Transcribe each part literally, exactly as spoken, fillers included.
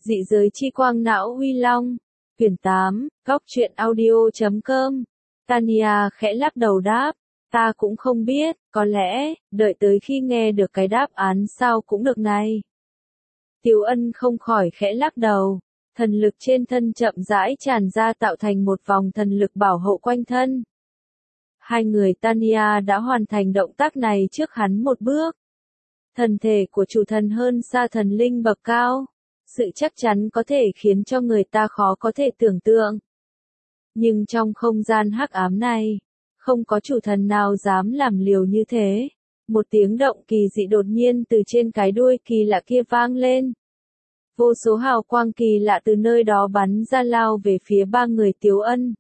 Dị giới chi quang não uy long. Quyển tám, góc truyện audio.com. Tanya khẽ lắc đầu đáp. Ta cũng không biết, có lẽ, đợi tới khi nghe được cái đáp án sao cũng được này. Tiếu Ân không khỏi khẽ lắc đầu. Thần lực trên thân chậm rãi tràn ra tạo thành một vòng thần lực bảo hộ quanh thân. Hai người Tanya đã hoàn thành động tác này trước hắn một bước. Thần thể của chủ thần hơn xa thần linh bậc cao. Sự chắc chắn có thể khiến cho người ta khó có thể tưởng tượng. Nhưng trong không gian hắc ám này, không có chủ thần nào dám làm liều như thế. Một tiếng động kỳ dị đột nhiên từ trên cái đuôi kỳ lạ kia vang lên. Vô số hào quang kỳ lạ từ nơi đó bắn ra lao về phía ba người Tiếu Ân.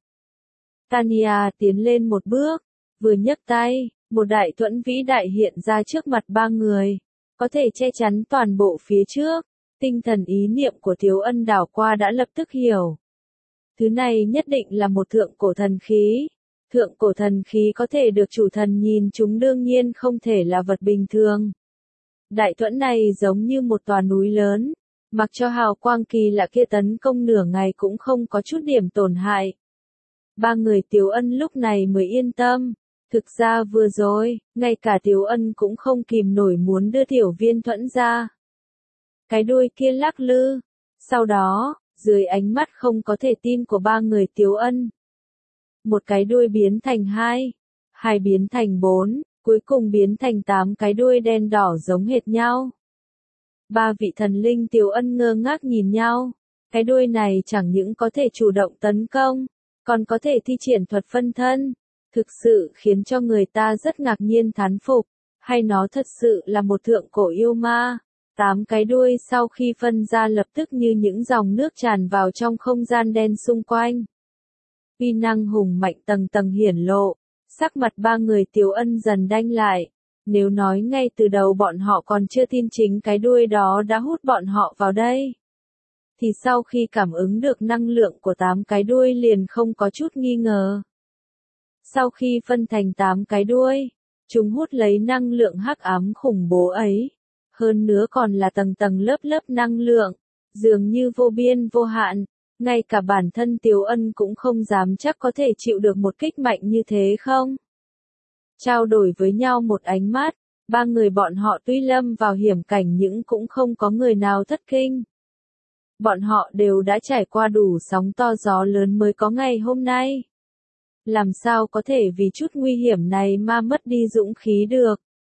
Tanya tiến lên một bước, vừa nhấc tay, một đại thuẫn vĩ đại hiện ra trước mặt ba người, có thể che chắn toàn bộ phía trước. Tinh thần ý niệm của Tiếu Ân đảo qua đã lập tức hiểu. Thứ này nhất định là một thượng cổ thần khí. Thượng cổ thần khí có thể được chủ thần nhìn chúng đương nhiên không thể là vật bình thường. Đại thuẫn này giống như một tòa núi lớn, mặc cho hào quang kỳ lạ kia tấn công nửa ngày cũng không có chút điểm tổn hại. Ba người Tiếu Ân lúc này mới yên tâm. Thực ra vừa rồi, ngay cả Tiếu Ân cũng không kìm nổi muốn đưa tiểu viên thuẫn ra. Cái đuôi kia lắc lư. Sau đó, dưới ánh mắt không có thể tin của ba người Tiếu Ân, một cái đuôi biến thành hai, hai biến thành bốn, cuối cùng biến thành tám cái đuôi đen đỏ giống hệt nhau. Ba vị thần linh Tiếu Ân ngơ ngác nhìn nhau. Cái đuôi này chẳng những có thể chủ động tấn công, còn có thể thi triển thuật phân thân. Thực sự khiến cho người ta rất ngạc nhiên thán phục. Hay nó thật sự là một thượng cổ yêu ma. Tám cái đuôi sau khi phân ra lập tức như những dòng nước tràn vào trong không gian đen xung quanh. Uy năng hùng mạnh tầng tầng hiển lộ, sắc mặt ba người Tiếu Ân dần đanh lại. Nếu nói ngay từ đầu bọn họ còn chưa tin chính cái đuôi đó đã hút bọn họ vào đây, thì sau khi cảm ứng được năng lượng của tám cái đuôi liền không có chút nghi ngờ. Sau khi phân thành tám cái đuôi, chúng hút lấy năng lượng hắc ám khủng bố ấy. Hơn nữa còn là tầng tầng lớp lớp năng lượng, dường như vô biên vô hạn, ngay cả bản thân Tiếu Ân cũng không dám chắc có thể chịu được một kích mạnh như thế không. Trao đổi với nhau một ánh mắt, ba người bọn họ tuy lâm vào hiểm cảnh nhưng cũng không có người nào thất kinh. Bọn họ đều đã trải qua đủ sóng to gió lớn mới có ngày hôm nay. Làm sao có thể vì chút nguy hiểm này mà mất đi dũng khí được.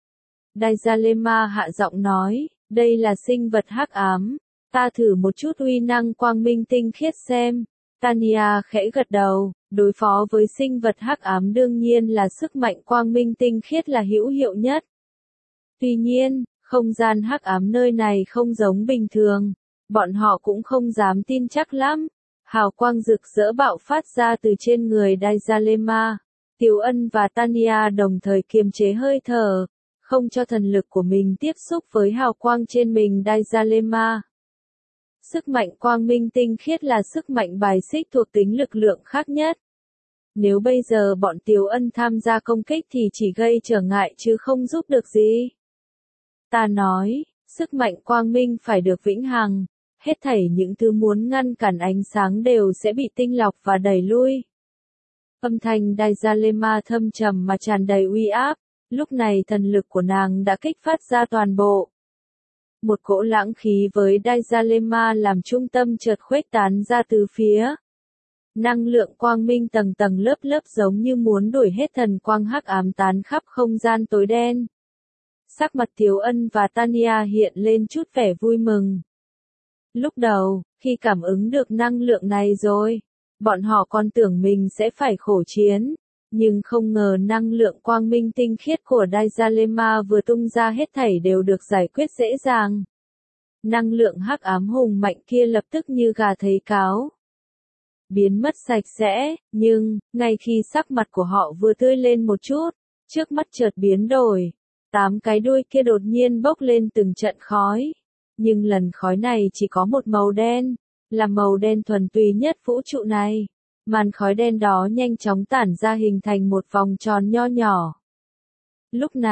Daizalema hạ giọng nói, đây là sinh vật hắc ám, ta thử một chút uy năng quang minh tinh khiết xem. Tanya khẽ gật đầu, đối phó với sinh vật hắc ám đương nhiên là sức mạnh quang minh tinh khiết là hữu hiệu nhất. Tuy nhiên, không gian hắc ám nơi này không giống bình thường, bọn họ cũng không dám tin chắc lắm. Hào quang rực rỡ bạo phát ra từ trên người Daizalema. Tiếu Ân và Tanya đồng thời kiềm chế hơi thở, không cho thần lực của mình tiếp xúc với hào quang trên mình Daizalema. Sức mạnh quang minh tinh khiết là sức mạnh bài xích thuộc tính lực lượng khác nhất. Nếu bây giờ bọn Tiếu Ân tham gia công kích thì chỉ gây trở ngại chứ không giúp được gì. Ta nói, sức mạnh quang minh phải được vĩnh hằng, hết thảy những thứ muốn ngăn cản ánh sáng đều sẽ bị tinh lọc và đẩy lui. Âm thanh Daizalema thâm trầm mà tràn đầy uy áp. Lúc này thần lực của nàng đã kích phát ra toàn bộ. Một cỗ lãng khí với Daizalema làm trung tâm chợt khuếch tán ra từ phía. Năng lượng quang minh tầng tầng lớp lớp giống như muốn đuổi hết thần quang hắc ám tán khắp không gian tối đen. Sắc mặt Tiếu Ân và Tanya hiện lên chút vẻ vui mừng. Lúc đầu, khi cảm ứng được năng lượng này rồi, bọn họ còn tưởng mình sẽ phải khổ chiến. Nhưng không ngờ năng lượng quang minh tinh khiết của Daizalema vừa tung ra hết thảy đều được giải quyết dễ dàng. Năng lượng hắc ám hùng mạnh kia lập tức như gà thấy cáo. Biến mất sạch sẽ, nhưng, ngay khi sắc mặt của họ vừa tươi lên một chút, trước mắt chợt biến đổi. Tám cái đuôi kia đột nhiên bốc lên từng trận khói. Nhưng lần khói này chỉ có một màu đen, là màu đen thuần túy nhất vũ trụ này. Màn khói đen đó nhanh chóng tản ra hình thành một vòng tròn nho nhỏ. Lúc này,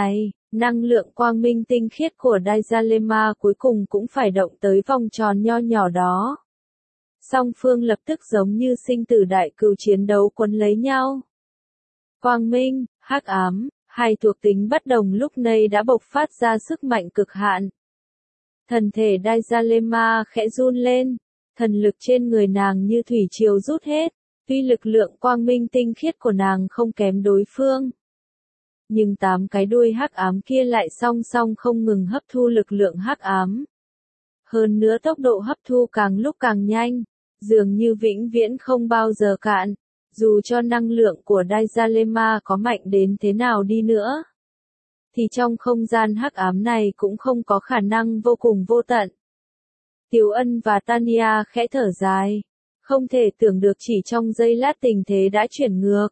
Năng lượng quang minh tinh khiết của Daizalema cuối cùng cũng phải động tới vòng tròn nho nhỏ đó. Song phương lập tức giống như sinh tử đại cừu chiến đấu quấn lấy nhau. Quang minh, hắc ám, hai thuộc tính bất đồng lúc này đã bộc phát ra sức mạnh cực hạn. Thần thể Daizalema khẽ run lên, thần lực trên người nàng như thủy triều rút hết, tuy lực lượng quang minh tinh khiết của nàng không kém đối phương. Nhưng tám cái đuôi hắc ám kia lại song song không ngừng hấp thu lực lượng hắc ám. Hơn nữa tốc độ hấp thu càng lúc càng nhanh, dường như vĩnh viễn không bao giờ cạn, dù cho năng lượng của Daizalema có mạnh đến thế nào đi nữa. Thì trong không gian hắc ám này cũng không có khả năng vô cùng vô tận. Tiếu Ân và Tanya khẽ thở dài, không thể tưởng được chỉ trong giây lát tình thế đã chuyển ngược.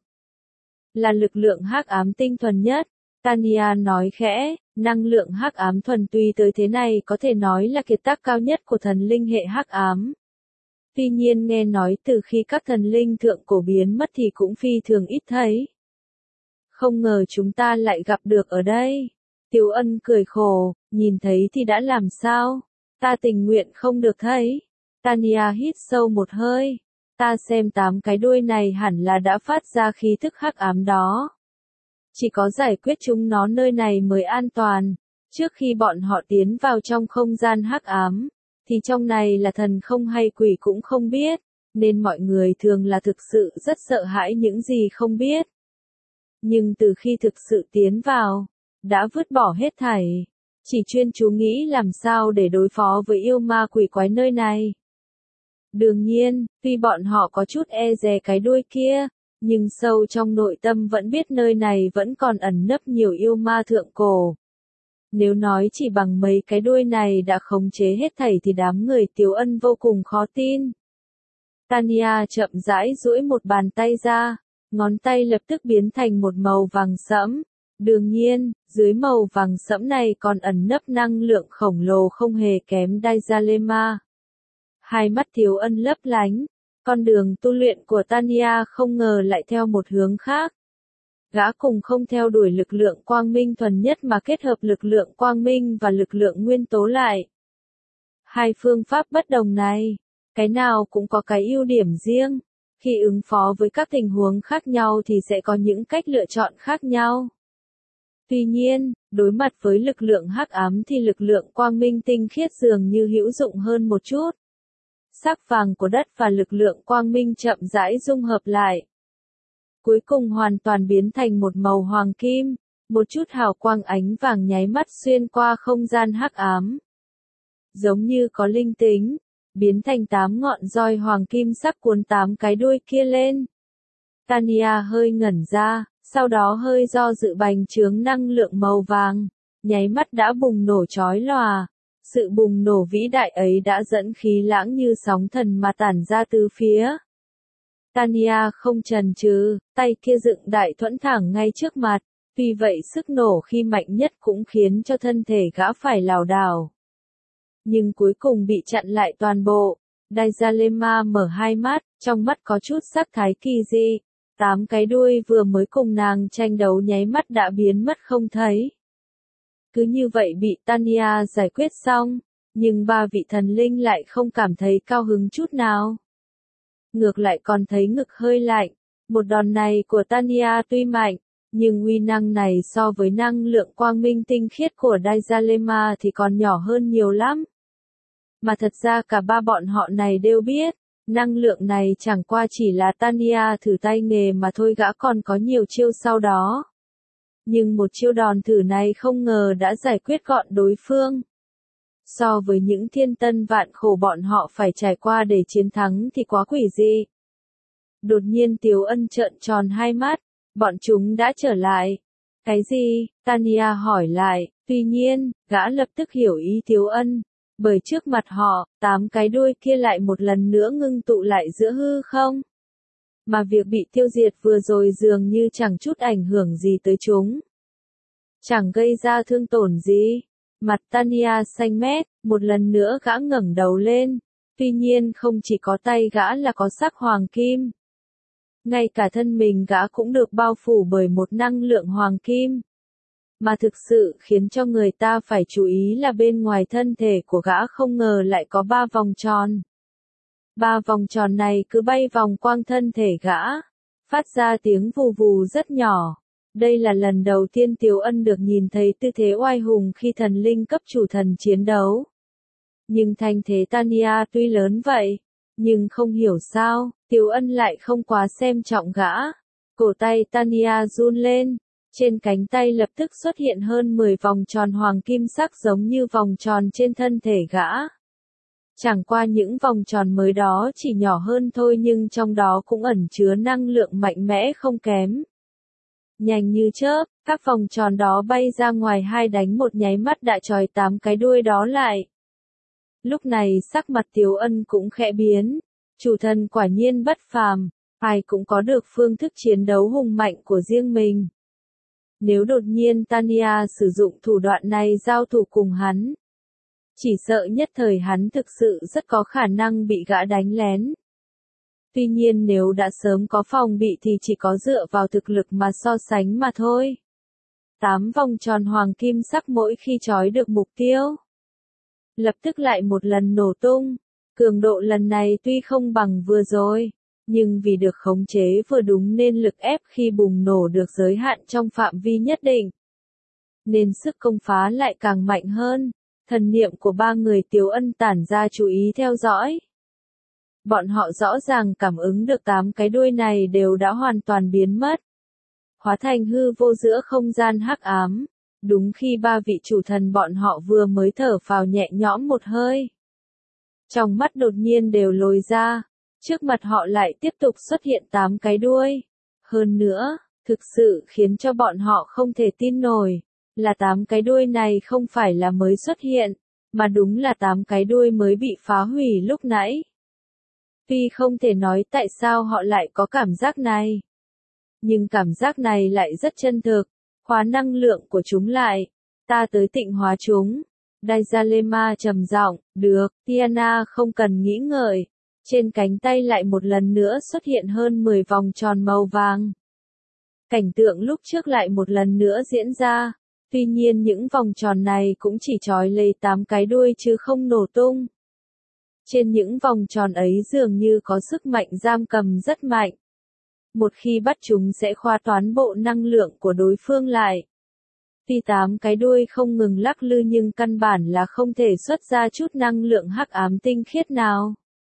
Là lực lượng hắc ám tinh thuần nhất, Tanya nói khẽ, năng lượng hắc ám thuần túy tới thế này có thể nói là kiệt tác cao nhất của thần linh hệ hắc ám. Tuy nhiên nghe nói từ khi các thần linh thượng cổ biến mất thì cũng phi thường ít thấy. Không ngờ chúng ta lại gặp được ở đây. Tiếu Ân cười khổ, nhìn thấy thì đã làm sao? Ta tình nguyện không được thấy. Tanya hít sâu một hơi. Ta xem tám cái đuôi này hẳn là đã phát ra khí thức hắc ám đó. Chỉ có giải quyết chúng nó nơi này mới an toàn. Trước khi bọn họ tiến vào trong không gian hắc ám, thì trong này là thần không hay quỷ cũng không biết, nên mọi người thường là thực sự rất sợ hãi những gì không biết. Nhưng từ khi thực sự tiến vào, đã vứt bỏ hết thảy, chỉ chuyên chú nghĩ làm sao để đối phó với yêu ma quỷ quái nơi này. Đương nhiên, tuy bọn họ có chút e dè cái đuôi kia, nhưng sâu trong nội tâm vẫn biết nơi này vẫn còn ẩn nấp nhiều yêu ma thượng cổ. Nếu nói chỉ bằng mấy cái đuôi này đã khống chế hết thảy thì đám người Tiếu Ân vô cùng khó tin. Tanya chậm rãi duỗi một bàn tay ra, ngón tay lập tức biến thành một màu vàng sẫm. Đương nhiên, dưới màu vàng sẫm này còn ẩn nấp năng lượng khổng lồ không hề kém Daizalema. Hai mắt Tiếu Ân lấp lánh, con đường tu luyện của Tanya không ngờ lại theo một hướng khác. Gã cùng không theo đuổi lực lượng quang minh thuần nhất mà kết hợp lực lượng quang minh và lực lượng nguyên tố lại. Hai phương pháp bất đồng này, cái nào cũng có cái ưu điểm riêng. Khi ứng phó với các tình huống khác nhau thì sẽ có những cách lựa chọn khác nhau. Tuy nhiên, đối mặt với lực lượng hắc ám thì lực lượng quang minh tinh khiết dường như hữu dụng hơn một chút. Sắc vàng của đất và lực lượng quang minh chậm rãi dung hợp lại. Cuối cùng hoàn toàn biến thành một màu hoàng kim, một chút hào quang ánh vàng nháy mắt xuyên qua không gian hắc ám. Giống như có linh tính, biến thành tám ngọn roi hoàng kim sắc cuốn tám cái đuôi kia lên. Tanya hơi ngẩn ra, sau đó hơi do dự bành trướng năng lượng màu vàng, nháy mắt đã bùng nổ chói lòa. Sự bùng nổ vĩ đại ấy đã dẫn khí lãng như sóng thần mà tản ra từ phía. Tanya không chần chừ, tay kia dựng đại thuẫn thẳng ngay trước mặt, vì vậy sức nổ khi mạnh nhất cũng khiến cho thân thể gã phải lảo đảo. Nhưng cuối cùng bị chặn lại toàn bộ. Daizalema mở hai mắt, trong mắt có chút sắc thái kỳ dị. Tám cái đuôi vừa mới cùng nàng tranh đấu nháy mắt đã biến mất không thấy. Cứ như vậy bị Tanya giải quyết xong, nhưng ba vị thần linh lại không cảm thấy cao hứng chút nào. Ngược lại còn thấy ngực hơi lạnh, một đòn này của Tanya tuy mạnh, nhưng uy năng này so với năng lượng quang minh tinh khiết của Daizalema thì còn nhỏ hơn nhiều lắm. Mà thật ra cả ba bọn họ này đều biết, năng lượng này chẳng qua chỉ là Tanya thử tay nghề mà thôi, gã còn có nhiều chiêu sau đó. Nhưng một chiêu đòn thử này không ngờ đã giải quyết gọn đối phương. So với những thiên tân vạn khổ bọn họ phải trải qua để chiến thắng thì quá quỷ dị. Đột nhiên Tiếu Ân trợn tròn hai mắt, bọn chúng đã trở lại. Cái gì? Tanya hỏi lại, tuy nhiên, gã lập tức hiểu ý Tiếu Ân, bởi trước mặt họ, tám cái đuôi kia lại một lần nữa ngưng tụ lại giữa hư không. Mà việc bị tiêu diệt vừa rồi dường như chẳng chút ảnh hưởng gì tới chúng. Chẳng gây ra thương tổn gì. Mặt Tanya xanh mét, một lần nữa gã ngẩng đầu lên. Tuy nhiên không chỉ có tay gã là có sắc hoàng kim. Ngay cả thân mình gã cũng được bao phủ bởi một năng lượng hoàng kim. Mà thực sự khiến cho người ta phải chú ý là bên ngoài thân thể của gã không ngờ lại có ba vòng tròn. Ba vòng tròn này cứ bay vòng quanh thân thể gã, phát ra tiếng vù vù rất nhỏ. Đây là lần đầu tiên Tiếu Ân được nhìn thấy tư thế oai hùng khi thần linh cấp chủ thần chiến đấu. Nhưng thanh thế Tanya tuy lớn vậy, nhưng không hiểu sao, Tiếu Ân lại không quá xem trọng gã. Cổ tay Tanya run lên, trên cánh tay lập tức xuất hiện hơn mười vòng tròn hoàng kim sắc giống như vòng tròn trên thân thể gã. Chẳng qua những vòng tròn mới đó chỉ nhỏ hơn thôi nhưng trong đó cũng ẩn chứa năng lượng mạnh mẽ không kém. Nhanh như chớp, các vòng tròn đó bay ra ngoài hai đánh một nháy mắt đã trói tám cái đuôi đó lại. Lúc này sắc mặt Tiếu Ân cũng khẽ biến, chủ thần quả nhiên bất phàm, ai cũng có được phương thức chiến đấu hùng mạnh của riêng mình. Nếu đột nhiên Tanya sử dụng thủ đoạn này giao thủ cùng hắn, chỉ sợ nhất thời hắn thực sự rất có khả năng bị gã đánh lén. Tuy nhiên nếu đã sớm có phòng bị thì chỉ có dựa vào thực lực mà so sánh mà thôi. Tám vòng tròn hoàng kim sắc mỗi khi trói được mục tiêu, lập tức lại một lần nổ tung. Cường độ lần này tuy không bằng vừa rồi, nhưng vì được khống chế vừa đúng nên lực ép khi bùng nổ được giới hạn trong phạm vi nhất định, nên sức công phá lại càng mạnh hơn. Thần niệm của ba người Tiếu Ân tản ra chú ý theo dõi. Bọn họ rõ ràng cảm ứng được tám cái đuôi này đều đã hoàn toàn biến mất, hóa thành hư vô giữa không gian hắc ám. Đúng khi ba vị chủ thần bọn họ vừa mới thở phào nhẹ nhõm một hơi, trong mắt đột nhiên đều lồi ra, trước mặt họ lại tiếp tục xuất hiện tám cái đuôi. Hơn nữa, thực sự khiến cho bọn họ không thể tin nổi, là tám cái đuôi này không phải là mới xuất hiện, mà đúng là tám cái đuôi mới bị phá hủy lúc nãy. Tuy không thể nói tại sao họ lại có cảm giác này, nhưng cảm giác này lại rất chân thực. Hóa năng lượng của chúng lại, ta tới tịnh hóa chúng. Daizalema trầm giọng, được, Tiana không cần nghĩ ngợi. Trên cánh tay lại một lần nữa xuất hiện hơn mười vòng tròn màu vàng. Cảnh tượng lúc trước lại một lần nữa diễn ra. Tuy nhiên những vòng tròn này cũng chỉ trói lấy tám cái đuôi chứ không nổ tung. Trên những vòng tròn ấy dường như có sức mạnh giam cầm rất mạnh. Một khi bắt chúng sẽ khóa toán bộ năng lượng của đối phương lại. Tuy tám cái đuôi không ngừng lắc lư nhưng căn bản là không thể xuất ra chút năng lượng hắc ám tinh khiết nào.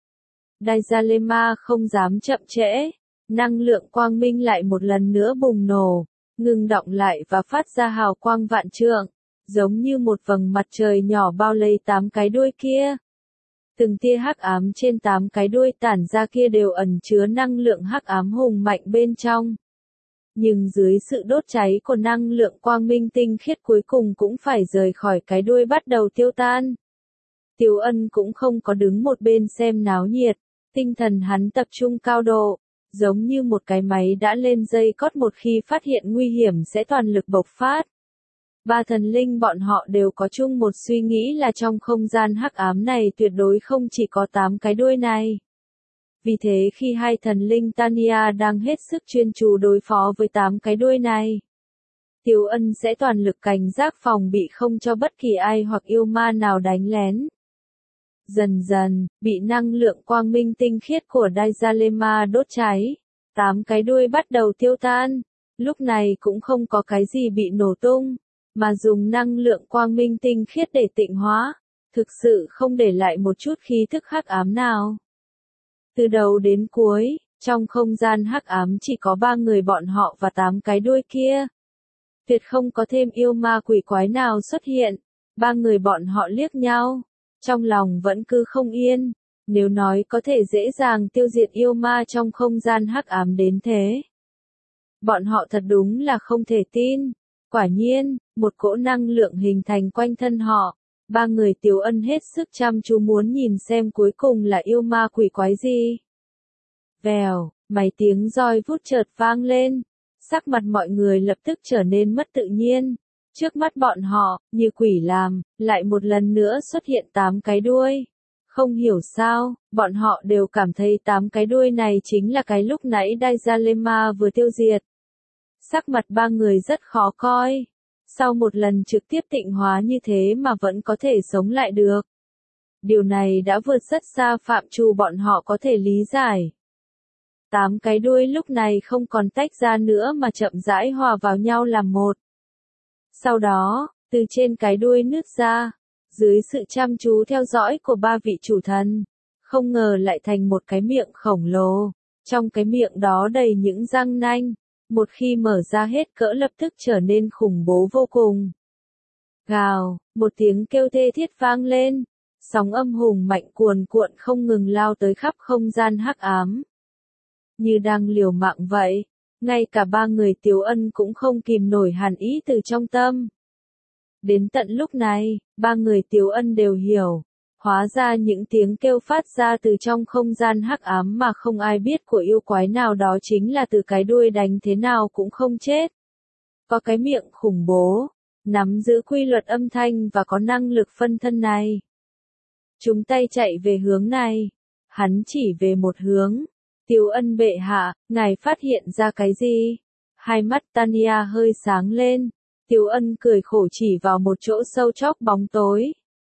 Daizalema không dám chậm trễ. Năng lượng quang minh lại một lần nữa bùng nổ, ngừng đọng lại và phát ra hào quang vạn trượng, giống như một vầng mặt trời nhỏ bao lấy tám cái đuôi kia. Từng tia hắc ám trên tám cái đuôi tản ra kia đều ẩn chứa năng lượng hắc ám hùng mạnh bên trong. Nhưng dưới sự đốt cháy của năng lượng quang minh tinh khiết cuối cùng cũng phải rời khỏi cái đuôi bắt đầu tiêu tan. Tiếu Ân cũng không có đứng một bên xem náo nhiệt, tinh thần hắn tập trung cao độ, giống như một cái máy đã lên dây cót một khi phát hiện nguy hiểm sẽ toàn lực bộc phát. Ba thần linh bọn họ đều có chung một suy nghĩ là trong không gian hắc ám này tuyệt đối không chỉ có tám cái đuôi này. Vì thế khi hai thần linh Tanya đang hết sức chuyên chú đối phó với tám cái đuôi này, Tiếu Ân sẽ toàn lực cảnh giác phòng bị không cho bất kỳ ai hoặc yêu ma nào đánh lén. Dần dần, bị năng lượng quang minh tinh khiết của Daizalema đốt cháy, tám cái đuôi bắt đầu tiêu tan. Lúc này cũng không có cái gì bị nổ tung, mà dùng năng lượng quang minh tinh khiết để tịnh hóa, thực sự không để lại một chút khí thức hắc ám nào. Từ đầu đến cuối, trong không gian hắc ám chỉ có ba người bọn họ và tám cái đuôi kia. Tuyệt không có thêm yêu ma quỷ quái nào xuất hiện. Ba người bọn họ liếc nhau, trong lòng vẫn cứ không yên. Nếu nói có thể dễ dàng tiêu diệt yêu ma trong không gian hắc ám đến thế, bọn họ thật đúng là không thể tin. Quả nhiên, một cỗ năng lượng hình thành quanh thân họ. Ba người Tiếu Ân hết sức chăm chú muốn nhìn xem cuối cùng là yêu ma quỷ quái gì. Vèo, mấy tiếng roi vút chợt vang lên. Sắc mặt mọi người lập tức trở nên mất tự nhiên. Trước mắt bọn họ, như quỷ làm, lại một lần nữa xuất hiện tám cái đuôi. Không hiểu sao, bọn họ đều cảm thấy tám cái đuôi này chính là cái lúc nãy Daizalema vừa tiêu diệt. Sắc mặt ba người rất khó coi. sau một lần trực tiếp tịnh hóa như thế mà vẫn có thể sống lại được. Điều này đã vượt rất xa phạm trù bọn họ có thể lý giải. Tám cái đuôi lúc này không còn tách ra nữa mà chậm rãi hòa vào nhau làm một. Sau đó, từ trên cái đuôi nứt ra, dưới sự chăm chú theo dõi của ba vị chủ thần, không ngờ lại thành một cái miệng khổng lồ. Trong cái miệng đó đầy những răng nanh, một khi mở ra hết cỡ lập tức trở nên khủng bố vô cùng. Gào, một tiếng kêu thê thiết vang lên, sóng âm hùng mạnh cuồn cuộn không ngừng lao tới khắp không gian hắc ám. Như đang liều mạng vậy, ngay cả ba người Tiếu Ân cũng không kìm nổi hàn ý từ trong tâm. Đến tận lúc này, ba người Tiếu Ân đều hiểu, hóa ra những tiếng kêu phát ra từ trong không gian hắc ám mà không ai biết của yêu quái nào đó chính là từ cái đuôi đánh thế nào cũng không chết. Có cái miệng khủng bố, nắm giữ quy luật âm thanh và có năng lực phân thân này. Chúng tay chạy về hướng này, hắn chỉ về một hướng. Tiếu Ân bệ hạ, ngài phát hiện ra cái gì? Hai mắt Tanya hơi sáng lên, Tiếu Ân cười khổ chỉ vào một chỗ sâu chóc bóng tối.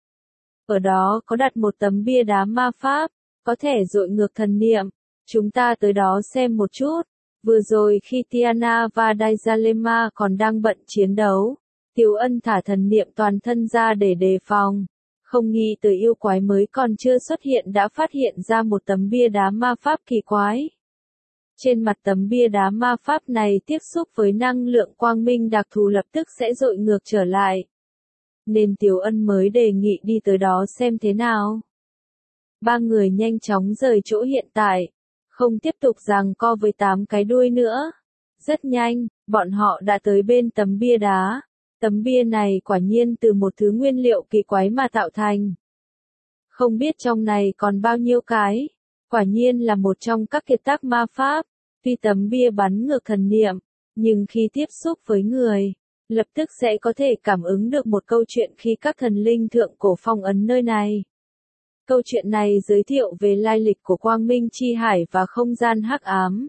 Ở đó có đặt một tấm bia đá ma pháp, có thể dội ngược thần niệm. Chúng ta tới đó xem một chút. Vừa rồi khi Tiana và Daizalema còn đang bận chiến đấu, Tiếu Ân thả thần niệm toàn thân ra để đề phòng. Không nghĩ tới yêu quái mới còn chưa xuất hiện đã phát hiện ra một tấm bia đá ma pháp kỳ quái. Trên mặt tấm bia đá ma pháp này tiếp xúc với năng lượng quang minh đặc thù lập tức sẽ dội ngược trở lại. Nên Tiếu Ân mới đề nghị đi tới đó xem thế nào. Ba người nhanh chóng rời chỗ hiện tại, không tiếp tục giằng co với tám cái đuôi nữa. Rất nhanh, bọn họ đã tới bên tấm bia đá. Tấm bia này quả nhiên từ một thứ nguyên liệu kỳ quái mà tạo thành. Không biết trong này còn bao nhiêu cái. Quả nhiên là một trong các kiệt tác ma pháp. Tuy tấm bia bắn ngược thần niệm, nhưng khi tiếp xúc với người, lập tức sẽ có thể cảm ứng được một câu chuyện khi các thần linh thượng cổ phong ấn nơi này. Câu chuyện này giới thiệu về lai lịch của Quang Minh Chi Hải và không gian hắc ám.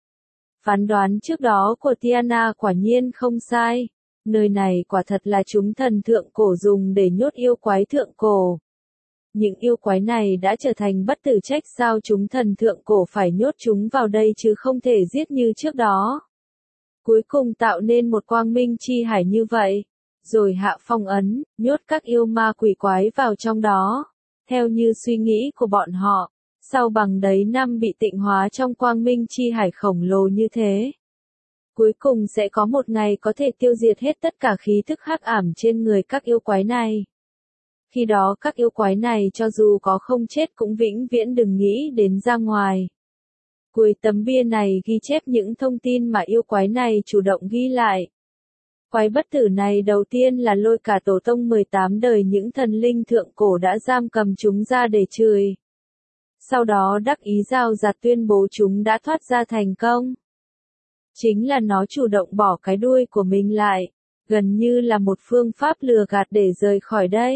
Phán đoán trước đó của Tiana quả nhiên không sai. Nơi này quả thật là chúng thần thượng cổ dùng để nhốt yêu quái thượng cổ. Những yêu quái này đã trở thành bất tử, trách sao chúng thần thượng cổ phải nhốt chúng vào đây chứ không thể giết như trước đó. Cuối cùng tạo nên một quang minh chi hải như vậy, rồi hạ phong ấn, nhốt các yêu ma quỷ quái vào trong đó. Theo như suy nghĩ của bọn họ, sau bằng đấy năm bị tịnh hóa trong quang minh chi hải khổng lồ như thế. Cuối cùng sẽ có một ngày có thể tiêu diệt hết tất cả khí thức hắc ảm trên người các yêu quái này. Khi đó các yêu quái này cho dù có không chết cũng vĩnh viễn đừng nghĩ đến ra ngoài. Cuối tấm bia này ghi chép những thông tin mà yêu quái này chủ động ghi lại. Quái bất tử này đầu tiên là lôi cả tổ tông mười tám đời những thần linh thượng cổ đã giam cầm chúng ra để chửi. Sau đó đắc ý rào rạt tuyên bố chúng đã thoát ra thành công. Chính là nó chủ động bỏ cái đuôi của mình lại, gần như là một phương pháp lừa gạt để rời khỏi đây.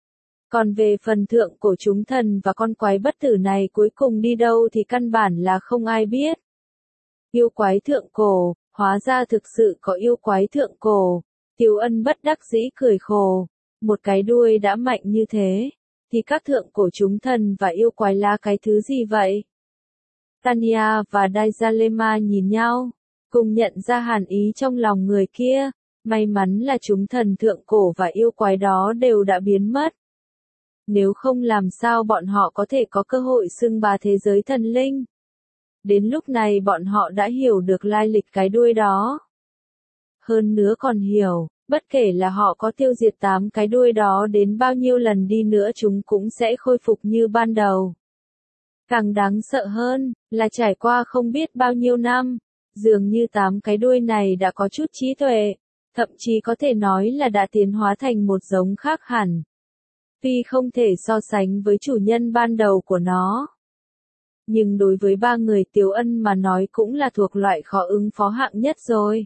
Còn về phần thượng cổ chúng thần và con quái bất tử này cuối cùng đi đâu thì căn bản là không ai biết. Yêu quái thượng cổ, hóa ra thực sự có yêu quái thượng cổ. Tiếu Ân bất đắc dĩ cười khổ, một cái đuôi đã mạnh như thế, thì các thượng cổ chúng thần và yêu quái là cái thứ gì vậy? Tanya và Daizalema nhìn nhau, cùng nhận ra hàn ý trong lòng người kia. May mắn là chúng thần thượng cổ và yêu quái đó đều đã biến mất. Nếu không làm sao bọn họ có thể có cơ hội xưng bá thế giới thần linh. Đến lúc này bọn họ đã hiểu được lai lịch cái đuôi đó. Hơn nữa còn hiểu, bất kể là họ có tiêu diệt tám cái đuôi đó đến bao nhiêu lần đi nữa chúng cũng sẽ khôi phục như ban đầu. Càng đáng sợ hơn, là trải qua không biết bao nhiêu năm, dường như tám cái đuôi này đã có chút trí tuệ, thậm chí có thể nói là đã tiến hóa thành một giống khác hẳn. Tuy không thể so sánh với chủ nhân ban đầu của nó, nhưng đối với ba người Tiếu Ân mà nói cũng là thuộc loại khó ứng phó hạng nhất rồi.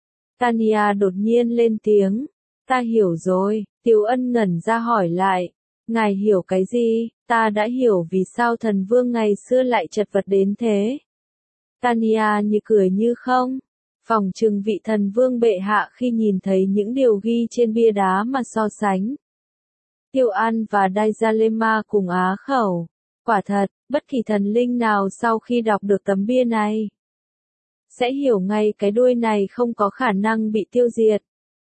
Tanya đột nhiên lên tiếng, ta hiểu rồi. Tiếu Ân ngẩn ra hỏi lại, ngài hiểu cái gì? Ta đã hiểu vì sao thần vương ngày xưa lại chật vật đến thế. Tanya như cười như không. Phỏng chừng vị thần vương bệ hạ khi nhìn thấy những điều ghi trên bia đá mà so sánh Tiêu An và Daizalema cùng á khẩu. Quả thật, bất kỳ thần linh nào sau khi đọc được tấm bia này sẽ hiểu ngay cái đuôi này không có khả năng bị tiêu diệt.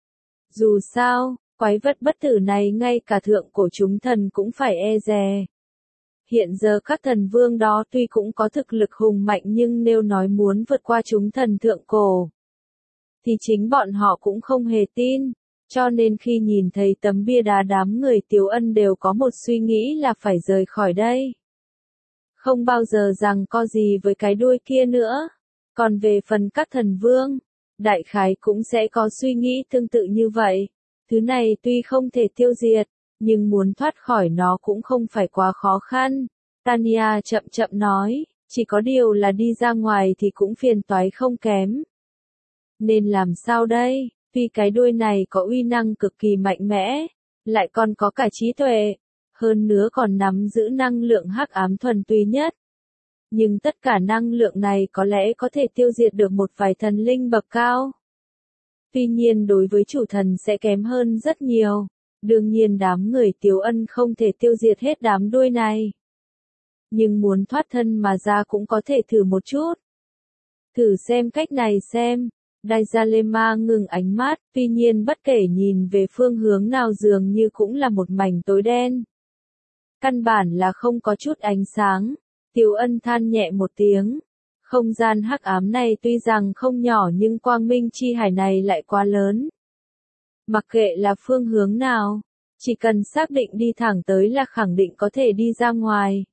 Dù sao, quái vật bất tử này ngay cả thượng cổ chúng thần cũng phải e dè. Hiện giờ các thần vương đó tuy cũng có thực lực hùng mạnh nhưng nếu nói muốn vượt qua chúng thần thượng cổ, thì chính bọn họ cũng không hề tin. Cho nên khi nhìn thấy tấm bia đá đám người Tiếu Ân đều có một suy nghĩ là phải rời khỏi đây. Không bao giờ rằng co gì với cái đuôi kia nữa. Còn về phần các thần vương, đại khái cũng sẽ có suy nghĩ tương tự như vậy. Thứ này tuy không thể tiêu diệt, nhưng muốn thoát khỏi nó cũng không phải quá khó khăn. Tanya chậm chậm nói, chỉ có điều là đi ra ngoài thì cũng phiền toái không kém. Nên làm sao đây? Vì cái đuôi này có uy năng cực kỳ mạnh mẽ, lại còn có cả trí tuệ, hơn nữa còn nắm giữ năng lượng hắc ám thuần túy nhất. Nhưng tất cả năng lượng này có lẽ có thể tiêu diệt được một vài thần linh bậc cao. Tuy nhiên đối với chủ thần sẽ kém hơn rất nhiều. Đương nhiên đám người Tiếu Ân không thể tiêu diệt hết đám đuôi này. Nhưng muốn thoát thân mà ra cũng có thể thử một chút. Thử xem cách này xem. Daizalema ngừng ánh mắt, tuy nhiên bất kể nhìn về phương hướng nào dường như cũng là một mảnh tối đen. Căn bản là không có chút ánh sáng. Tiếu Ân than nhẹ một tiếng. Không gian hắc ám này tuy rằng không nhỏ nhưng quang minh chi hải này lại quá lớn. Mặc kệ là phương hướng nào, chỉ cần xác định đi thẳng tới là khẳng định có thể đi ra ngoài.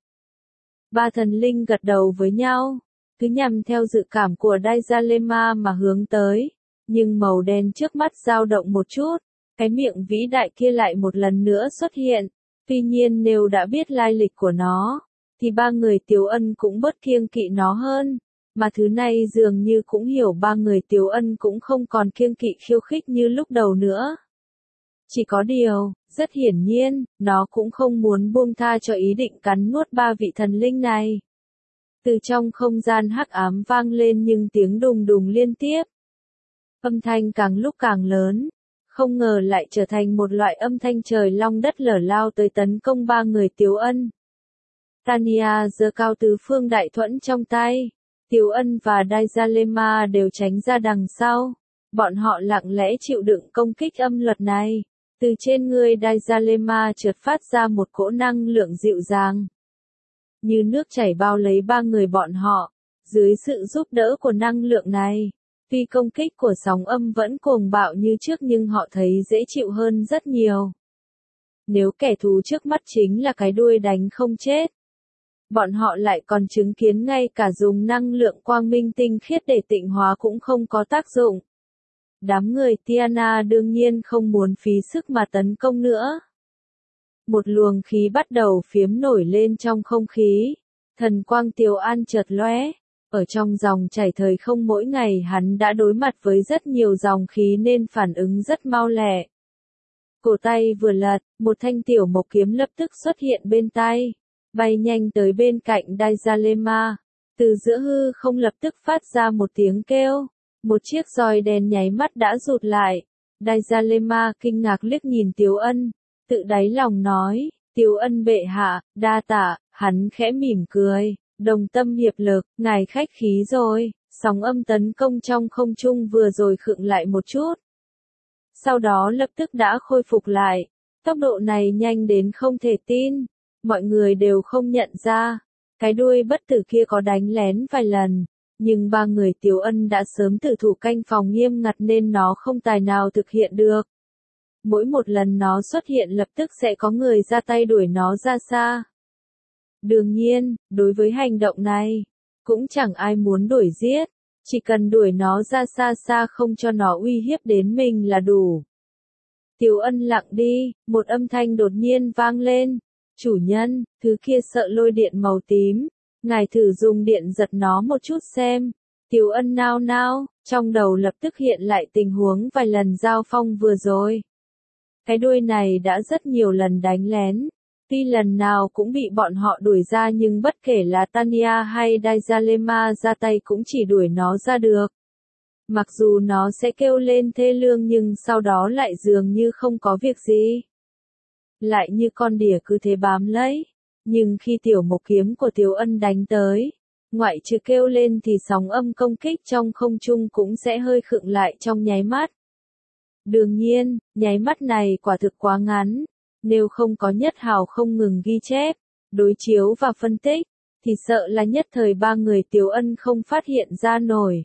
Ba thần linh gật đầu với nhau, cứ nhằm theo dự cảm của Daizalema mà hướng tới, nhưng màu đen trước mắt dao động một chút, cái miệng vĩ đại kia lại một lần nữa xuất hiện. Tuy nhiên nếu đã biết lai lịch của nó, thì ba người Tiếu Ân cũng bớt kiêng kỵ nó hơn. Mà thứ này dường như cũng hiểu ba người Tiếu Ân cũng không còn kiêng kỵ khiêu khích như lúc đầu nữa. Chỉ có điều, rất hiển nhiên, nó cũng không muốn buông tha cho ý định cắn nuốt ba vị thần linh này. Từ trong không gian hắc ám vang lên những tiếng đùng đùng liên tiếp. Âm thanh càng lúc càng lớn, không ngờ lại trở thành một loại âm thanh trời long đất lở lao tới tấn công ba người Tiếu Ân. Tanya giơ cao tứ phương đại thuẫn trong tay. Tiếu Ân và Daizalema đều tránh ra đằng sau. Bọn họ lặng lẽ chịu đựng công kích âm luật này. Từ trên người Daizalema chợt phát ra một cỗ năng lượng dịu dàng. Như nước chảy bao lấy ba người bọn họ. Dưới sự giúp đỡ của năng lượng này, tuy công kích của sóng âm vẫn cuồng bạo như trước nhưng họ thấy dễ chịu hơn rất nhiều. Nếu kẻ thù trước mắt chính là cái đuôi đánh không chết, bọn họ lại còn chứng kiến ngay cả dùng năng lượng quang minh tinh khiết để tịnh hóa cũng không có tác dụng. Đám người Tiana đương nhiên không muốn phí sức mà tấn công nữa. Một luồng khí bắt đầu phiếm nổi lên trong không khí. Thần quang Tiếu An chợt lóe. Ở trong dòng chảy thời không mỗi ngày hắn đã đối mặt với rất nhiều dòng khí nên phản ứng rất mau lẹ. Cổ tay vừa lật, một thanh tiểu mộc kiếm lập tức xuất hiện bên tay. Bay nhanh tới bên cạnh Daizalema. Từ giữa hư không lập tức phát ra một tiếng kêu. Một chiếc roi đen nháy mắt đã rụt lại. Daizalema kinh ngạc liếc nhìn Tiếu Ân. Tự đáy lòng nói, Tiếu Ân bệ hạ, đa tạ, hắn khẽ mỉm cười. Đồng tâm hiệp lực, ngài khách khí rồi. Sóng âm tấn công trong không trung vừa rồi khựng lại một chút. Sau đó lập tức đã khôi phục lại. Tốc độ này nhanh đến không thể tin. Mọi người đều không nhận ra. Cái đuôi bất tử kia có đánh lén vài lần. Nhưng ba người Tiếu Ân đã sớm tự thủ canh phòng nghiêm ngặt nên nó không tài nào thực hiện được. Mỗi một lần nó xuất hiện lập tức sẽ có người ra tay đuổi nó ra xa. Đương nhiên, đối với hành động này, cũng chẳng ai muốn đuổi giết. Chỉ cần đuổi nó ra xa xa không cho nó uy hiếp đến mình là đủ. Tiếu Ân lặng đi, một âm thanh đột nhiên vang lên. Chủ nhân, thứ kia sợ lôi điện màu tím. Ngài thử dùng điện giật nó một chút xem. Tiếu Ân nao nao, trong đầu lập tức hiện lại tình huống vài lần giao phong vừa rồi. Cái đuôi này đã rất nhiều lần đánh lén. Tuy lần nào cũng bị bọn họ đuổi ra nhưng bất kể là Tanya hay Daizalema ra tay cũng chỉ đuổi nó ra được. Mặc dù nó sẽ kêu lên thê lương nhưng sau đó lại dường như không có việc gì. Lại như con đỉa cứ thế bám lấy. Nhưng khi tiểu mộc kiếm của Tiếu Ân đánh tới, ngoại trừ kêu lên thì sóng âm công kích trong không trung cũng sẽ hơi khựng lại trong nháy mắt. Đương nhiên, nháy mắt này quả thực quá ngắn. Nếu không có Nhất Hào không ngừng ghi chép, đối chiếu và phân tích, thì sợ là nhất thời ba người Tiếu Ân không phát hiện ra nổi.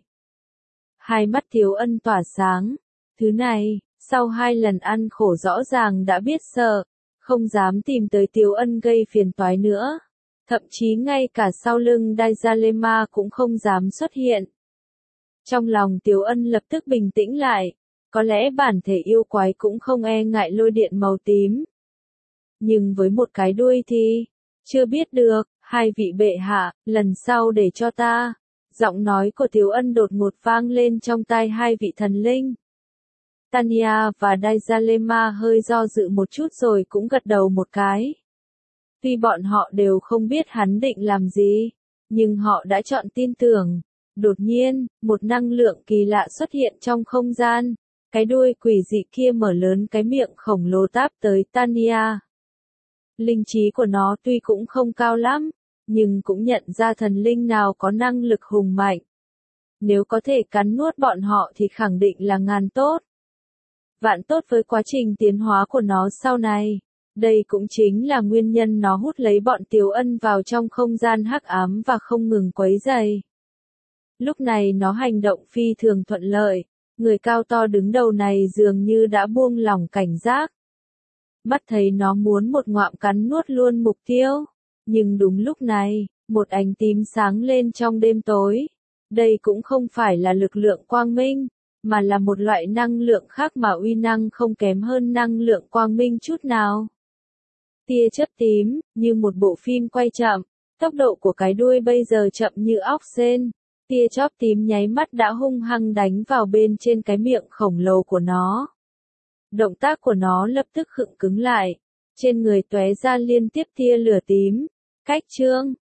Hai mắt Tiếu Ân tỏa sáng. Thứ này, sau hai lần ăn khổ rõ ràng đã biết sợ, không dám tìm tới Tiếu Ân gây phiền toái nữa. Thậm chí ngay cả sau lưng Daizalema cũng không dám xuất hiện. Trong lòng Tiếu Ân lập tức bình tĩnh lại. Có lẽ bản thể yêu quái cũng không e ngại lôi điện màu tím. Nhưng với một cái đuôi thì, chưa biết được, hai vị bệ hạ, lần sau để cho ta. Giọng nói của Tiếu Ân đột ngột vang lên trong tai hai vị thần linh. Tanya và Daizalema hơi do dự một chút rồi cũng gật đầu một cái. Tuy bọn họ đều không biết hắn định làm gì, nhưng họ đã chọn tin tưởng. Đột nhiên, một năng lượng kỳ lạ xuất hiện trong không gian. Cái đuôi quỷ dị kia mở lớn cái miệng khổng lồ táp tới Tanya. Linh trí của nó tuy cũng không cao lắm, nhưng cũng nhận ra thần linh nào có năng lực hùng mạnh. Nếu có thể cắn nuốt bọn họ thì khẳng định là ngàn tốt. Vạn tốt với quá trình tiến hóa của nó sau này. Đây cũng chính là nguyên nhân nó hút lấy bọn Tiếu Ân vào trong không gian hắc ám và không ngừng quấy rầy. Lúc này nó hành động phi thường thuận lợi. Người cao to đứng đầu này dường như đã buông lỏng cảnh giác. Mắt thấy nó muốn một ngoạm cắn nuốt luôn mục tiêu. Nhưng đúng lúc này, một ánh tím sáng lên trong đêm tối. Đây cũng không phải là lực lượng quang minh, mà là một loại năng lượng khác mà uy năng không kém hơn năng lượng quang minh chút nào. Tia chớp tím, như một bộ phim quay chậm, tốc độ của cái đuôi bây giờ chậm như óc sên. Tia chớp tím nháy mắt đã hung hăng đánh vào bên trên cái miệng khổng lồ của nó. Động tác của nó lập tức khựng cứng lại. Trên người tóe ra liên tiếp tia lửa tím. Cách chương